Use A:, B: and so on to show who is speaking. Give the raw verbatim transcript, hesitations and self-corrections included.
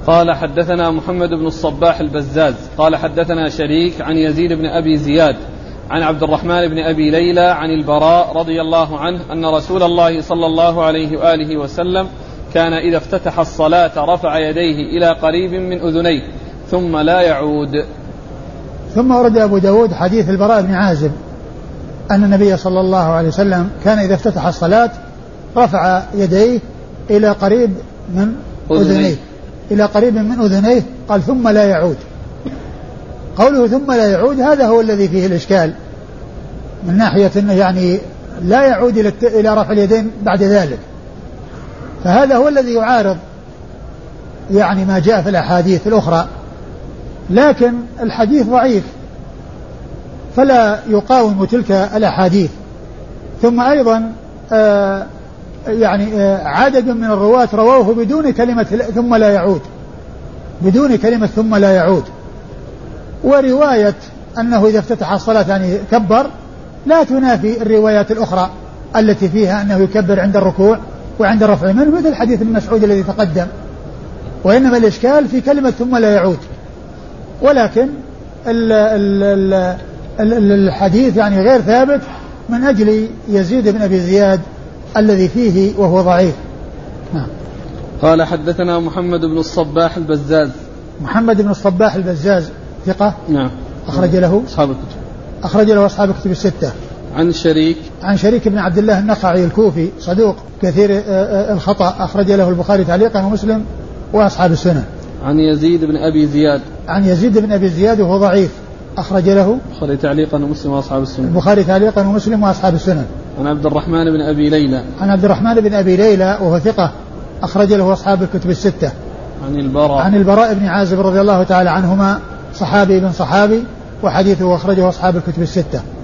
A: قال حدثنا محمد بن الصباح البزاز قال حدثنا شريك عن يزيد بن أبي زياد عن عبد الرحمن بن أبي ليلى عن البراء رضي الله عنه أن رسول الله صلى الله عليه وآله وسلم كان إذا افتتح الصلاة رفع يديه إلى قريب من أذنيه ثم لا يعود.
B: ثم ورد أبو داود حديث البراء بن عازب أن النبي صلى الله عليه وسلم كان إذا افتتح الصلاة رفع يديه إلى قريب من أذنيه إلى قريب من أذنيه قال ثم لا يعود. قوله ثم لا يعود هذا هو الذي فيه الإشكال من ناحية أنه يعني لا يعود إلى رفع اليدين بعد ذلك، فهذا هو الذي يعارض يعني ما جاء في الأحاديث الأخرى، لكن الحديث ضعيف فلا يقاوم تلك الأحاديث. ثم أيضا آه يعني آه عدد من الرواة رووه بدون كلمة ثم لا يعود، بدون كلمة ثم لا يعود. ورواية أنه إذا افتتح الصلاة يعني كبر لا تنافي الروايات الأخرى التي فيها أنه يكبر عند الركوع وعند الرفع منه، مثل حديث ابن مسعود الذي تقدم. وإنما الإشكال في كلمة ثم لا يعود. ولكن ال ال ال ال الحديث يعني غير ثابت من أجل يزيد بن أبي زياد الذي فيه وهو ضعيف. نعم.
A: قال حدثنا محمد بن الصباح البزاز.
B: محمد بن الصباح البزاز ثقة.
A: نعم.
B: أخرج له
A: أصحاب الكتب.
B: أخرج له أصحاب الكتب الستة.
A: عن شريك.
B: عن شريك بن عبد الله النخعي الكوفي صدوق كثير الخطأ، أخرج له البخاري تعليقا ومسلم وأصحاب السنة.
A: عن يزيد بن أبي زياد.
B: عن يزيد بن أبي زياد وهو ضعيف، أخرج له
A: البخاري تعليقا ومسلم وأصحاب السنة.
B: البخاري تعليقا ومسلم وأصحاب السنة.
A: عن عبد الرحمن بن أبي ليلى.
B: عن عبد الرحمن بن أبي ليلى وهو ثقة، أخرج له أصحاب الكتب الستة.
A: عن البراء.
B: عن البراء بن عازب رضي الله تعالى عنهما، صحابي بن صحابي، وحديثه أخرجه أصحاب الكتب الستة.